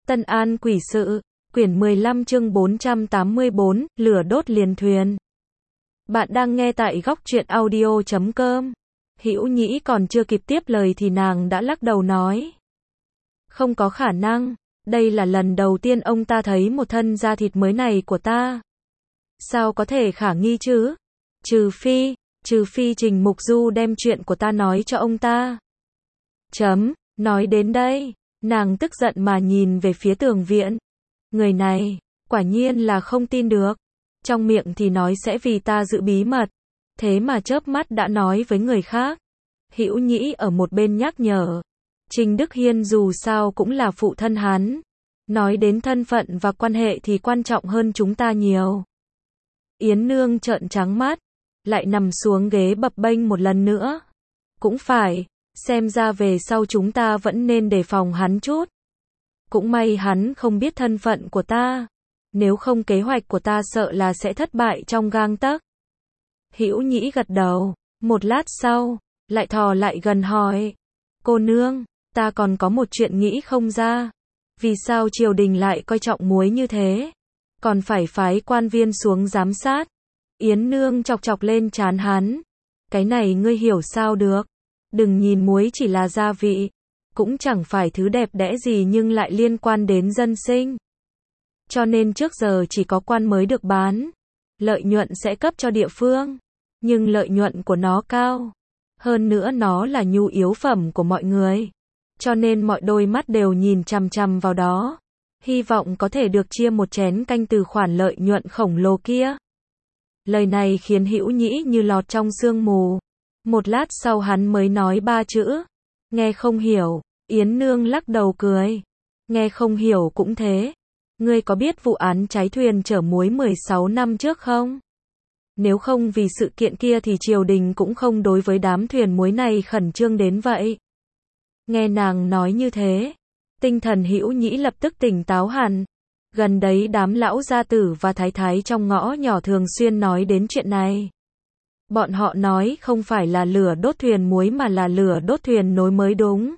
Tân An quỷ sự, quyển 15 chương 484, lửa đốt liền thuyền. Bạn đang nghe tại góc truyện audio.com. Hữu Nhĩ còn chưa kịp tiếp lời thì nàng đã lắc đầu nói. Không có khả năng, đây là lần đầu tiên ông ta thấy một thân da thịt mới này của ta. Sao có thể khả nghi chứ? Trừ phi Trình Mục Du đem chuyện của ta nói cho ông ta. Nói đến đây, nàng tức giận mà nhìn về phía Tường Viện. Người này, quả nhiên là không tin được. Trong miệng thì nói sẽ vì ta giữ bí mật, thế mà chớp mắt đã nói với người khác. Hữu Nhĩ ở một bên nhắc nhở. Trình Đức Hiên dù sao cũng là phụ thân hắn. Nói đến thân phận và quan hệ thì quan trọng hơn chúng ta nhiều. Yến Nương trợn trắng mắt, lại nằm xuống ghế bập bênh một lần nữa. Cũng phải, xem ra về sau chúng ta vẫn nên đề phòng hắn chút. Cũng may hắn không biết thân phận của ta. Nếu không kế hoạch của ta sợ là sẽ thất bại trong gang tấc. Hữu Nhĩ gật đầu, một lát sau, lại thò lại gần hỏi. Cô nương, ta còn có một chuyện nghĩ không ra. Vì sao triều đình lại coi trọng muối như thế? Còn phải phái quan viên xuống giám sát. Yến Nương chọc chọc lên trán hắn. Cái này ngươi hiểu sao được? Đừng nhìn muối chỉ là gia vị. Cũng chẳng phải thứ đẹp đẽ gì nhưng lại liên quan đến dân sinh. Cho nên trước giờ chỉ có quan mới được bán. Lợi nhuận sẽ cấp cho địa phương. Nhưng lợi nhuận của nó cao. Hơn nữa nó là nhu yếu phẩm của mọi người. Cho nên mọi đôi mắt đều nhìn chằm chằm vào đó. Hy vọng có thể được chia một chén canh từ khoản lợi nhuận khổng lồ kia. Lời này khiến Hữu Nhĩ như lọt trong sương mù. Một lát sau hắn mới nói ba chữ. Nghe không hiểu. Yến Nương lắc đầu cười. Nghe không hiểu cũng thế. Ngươi có biết vụ án cháy thuyền chở muối 16 năm trước không? Nếu không vì sự kiện kia thì triều đình cũng không đối với đám thuyền muối này khẩn trương đến vậy. Nghe nàng nói như thế, tinh thần Hữu Nhĩ lập tức tỉnh táo hẳn. Gần đấy đám lão gia tử và thái thái trong ngõ nhỏ thường xuyên nói đến chuyện này. Bọn họ nói không phải là lửa đốt thuyền muối mà là lửa đốt thuyền nối mới đúng.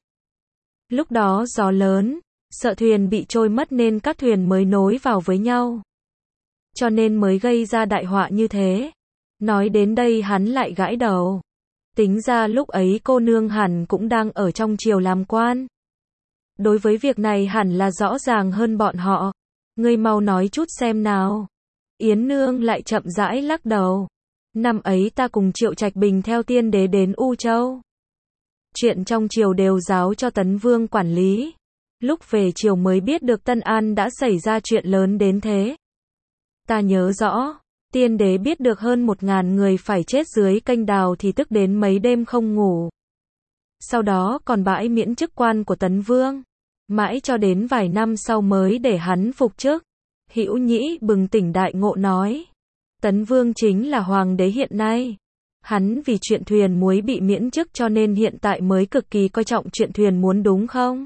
Lúc đó gió lớn, sợ thuyền bị trôi mất nên các thuyền mới nối vào với nhau. Cho nên mới gây ra đại họa như thế. Nói đến đây hắn lại gãi đầu. Tính ra lúc ấy cô nương hẳn cũng đang ở trong triều làm quan. Đối với việc này hẳn là rõ ràng hơn bọn họ. Ngươi mau nói chút xem nào. Yến Nương lại chậm rãi lắc đầu. Năm ấy ta cùng Triệu Trạch Bình theo tiên đế đến U Châu. Chuyện trong triều đều giao cho Tấn Vương quản lý. Lúc về triều mới biết được Tân An đã xảy ra chuyện lớn đến thế. Ta nhớ rõ, tiên đế biết được hơn 1000 người phải chết dưới kênh đào thì tức đến mấy đêm không ngủ. Sau đó còn bãi miễn chức quan của Tấn Vương. Mãi cho đến vài năm sau mới để hắn phục chức. Hữu Nhĩ bừng tỉnh đại ngộ nói. Tấn Vương chính là hoàng đế hiện nay. Hắn vì chuyện thuyền muối bị miễn chức cho nên hiện tại mới cực kỳ coi trọng chuyện thuyền muốn đúng không?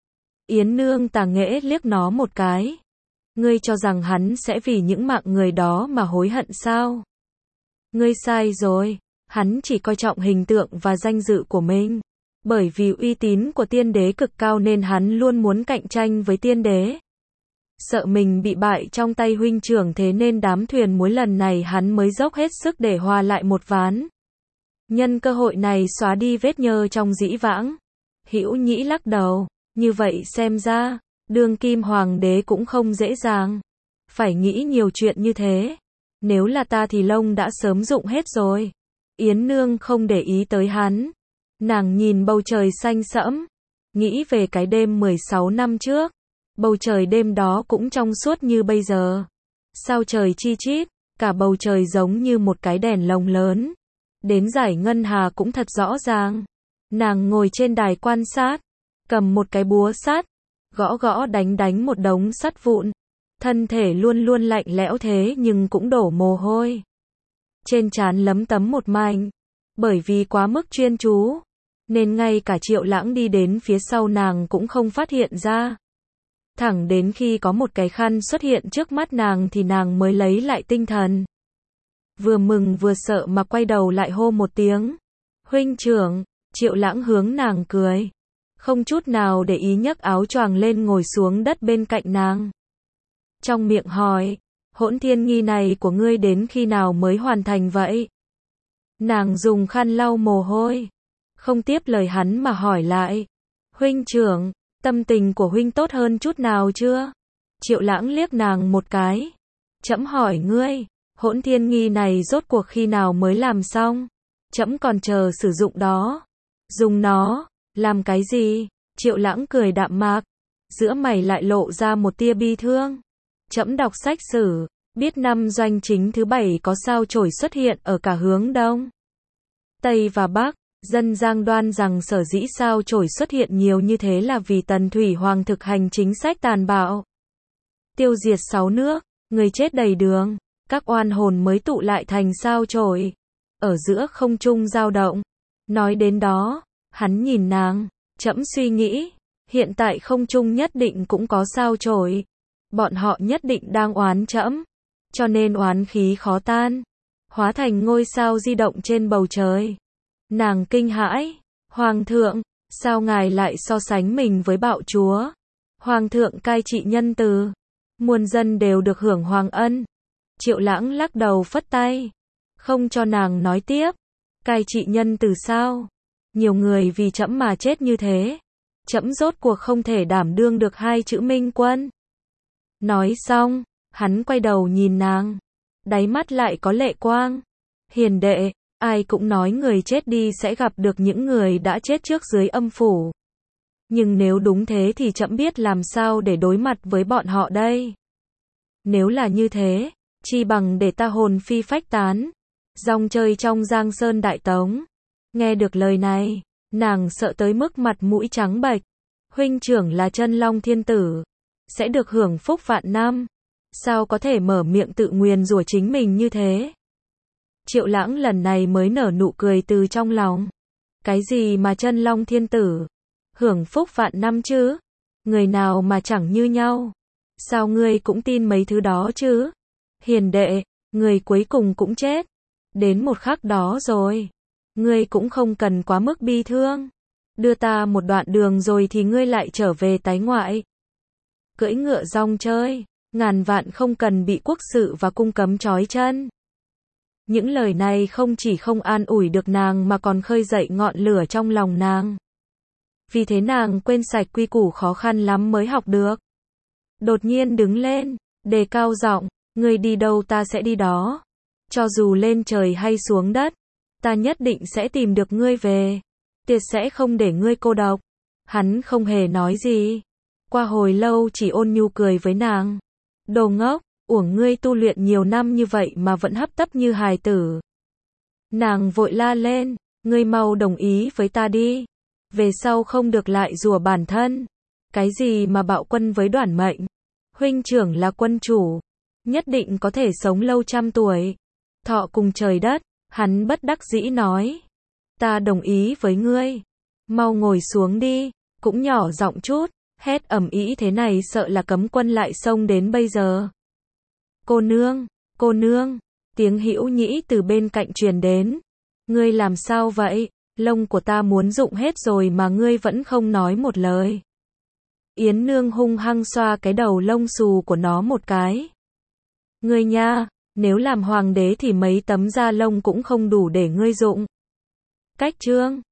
Yến Nương tà nghễ liếc nó một cái. Ngươi cho rằng hắn sẽ vì những mạng người đó mà hối hận sao? Ngươi sai rồi, hắn chỉ coi trọng hình tượng và danh dự của mình. Bởi vì uy tín của tiên đế cực cao nên hắn luôn muốn cạnh tranh với tiên đế. Sợ mình bị bại trong tay huynh trưởng thế nên đám thuyền muối lần này hắn mới dốc hết sức để hòa lại một ván. Nhân cơ hội này xóa đi vết nhơ trong dĩ vãng. Hữu Nhĩ lắc đầu, như vậy xem ra, đương kim hoàng đế cũng không dễ dàng. Phải nghĩ nhiều chuyện như thế. Nếu là ta thì lông đã sớm rụng hết rồi. Yến Nương không để ý tới hắn. Nàng nhìn bầu trời xanh sẫm. Nghĩ về cái đêm 16 năm trước. Bầu trời đêm đó cũng trong suốt như bây giờ. Sao trời chi chít, cả bầu trời giống như một cái đèn lồng lớn. Đến dải ngân hà cũng thật rõ ràng. Nàng ngồi trên đài quan sát, cầm một cái búa sắt, gõ gõ đánh một đống sắt vụn. Thân thể luôn luôn lạnh lẽo thế nhưng cũng đổ mồ hôi. Trên trán lấm tấm một mảnh. Bởi vì quá mức chuyên chú, nên ngay cả Triệu Lãng đi đến phía sau nàng cũng không phát hiện ra. Thẳng đến khi có một cái khăn xuất hiện trước mắt nàng thì nàng mới lấy lại tinh thần. Vừa mừng vừa sợ mà quay đầu lại hô một tiếng. Huynh trưởng, Triệu Lãng hướng nàng cười. không chút nào để ý nhấc áo choàng lên ngồi xuống đất bên cạnh nàng. Trong miệng hỏi, hỗn thiên nghi này của ngươi đến khi nào mới hoàn thành vậy? Nàng dùng khăn lau mồ hôi, không tiếp lời hắn mà hỏi lại. Huynh trưởng, tâm tình của huynh tốt hơn chút nào chưa? Triệu Lãng liếc nàng một cái. Trẫm hỏi ngươi, hỗn thiên nghi này rốt cuộc khi nào mới làm xong? Trẫm còn chờ sử dụng đó. Dùng nó, làm cái gì? Triệu Lãng cười đạm mạc, giữa mày lại lộ ra một tia bi thương. Trẫm đọc sách sử, biết năm doanh chính thứ 7 có sao chổi xuất hiện ở cả hướng Đông, Tây và Bắc. Dân gian đoan rằng sở dĩ sao chổi xuất hiện nhiều như thế là vì Tần Thủy Hoàng thực hành chính sách tàn bạo, tiêu diệt 6 nước, người chết đầy đường, các oan hồn mới tụ lại thành sao chổi, ở giữa không trung dao động. Nói đến đó, hắn nhìn nàng, trẫm suy nghĩ, hiện tại không trung nhất định cũng có sao chổi, bọn họ nhất định đang oán trẫm, cho nên oán khí khó tan, hóa thành ngôi sao di động trên bầu trời. Nàng kinh hãi, Hoàng thượng, sao ngài lại so sánh mình với bạo chúa? Hoàng thượng cai trị nhân từ, muôn dân đều được hưởng hoàng ân. Triệu Lãng lắc đầu phất tay, không cho nàng nói tiếp. Cai trị nhân từ sao? Nhiều người vì trẫm mà chết như thế, trẫm rốt cuộc không thể đảm đương được 2 chữ minh quân. Nói xong, hắn quay đầu nhìn nàng, đáy mắt lại có lệ quang. Hiền đệ, ai cũng nói người chết đi sẽ gặp được những người đã chết trước dưới âm phủ. Nhưng nếu đúng thế thì trẫm biết làm sao để đối mặt với bọn họ đây. Nếu là như thế, chi bằng để ta hồn phi phách tán, rong chơi trong Giang Sơn Đại Tống. Nghe được lời này, nàng sợ tới mức mặt mũi trắng bệch. Huynh trưởng là Chân Long Thiên Tử, sẽ được hưởng phúc vạn năm, sao có thể mở miệng tự nguyền rủa chính mình như thế? Triệu Lãng lần này mới nở nụ cười từ trong lòng. Cái gì mà Chân Long Thiên Tử? Hưởng phúc vạn năm chứ? Người nào mà chẳng như nhau? Sao ngươi cũng tin mấy thứ đó chứ? Hiền đệ, người cuối cùng cũng chết. Đến một khắc đó rồi. Ngươi cũng không cần quá mức bi thương. Đưa ta một đoạn đường rồi thì ngươi lại trở về tái ngoại. Cưỡi ngựa rong chơi, ngàn vạn không cần bị quốc sự và cung cấm trói chân. Những lời này không chỉ không an ủi được nàng mà còn khơi dậy ngọn lửa trong lòng nàng. Vì thế nàng quên sạch quy củ khó khăn lắm mới học được. Đột nhiên đứng lên, đề cao giọng, ngươi đi đâu ta sẽ đi đó. Cho dù lên trời hay xuống đất, ta nhất định sẽ tìm được ngươi về. Tuyệt sẽ không để ngươi cô độc. Hắn không hề nói gì. Qua hồi lâu chỉ ôn nhu cười với nàng. Đồ ngốc, uổng ngươi tu luyện nhiều năm như vậy mà vẫn hấp tấp như hài tử. Nàng vội la lên, ngươi mau đồng ý với ta đi. Về sau không được lại rủa bản thân. Cái gì mà bạo quân với Đoản Mệnh? Huynh trưởng là quân chủ, nhất định có thể sống lâu trăm tuổi. Thọ cùng trời đất, hắn bất đắc dĩ nói. Ta đồng ý với ngươi. Mau ngồi xuống đi, cũng nhỏ giọng chút, hét ầm ĩ thế này sợ là cấm quân lại xông đến bây giờ. Cô nương, tiếng Hữu Nhĩ từ bên cạnh truyền đến. Ngươi làm sao vậy? Lông của ta muốn rụng hết rồi mà ngươi vẫn không nói một lời. Yến Nương hung hăng xoa cái đầu lông xù của nó một cái. Ngươi nha, nếu làm hoàng đế thì mấy tấm da lông cũng không đủ để ngươi rụng. Cách chương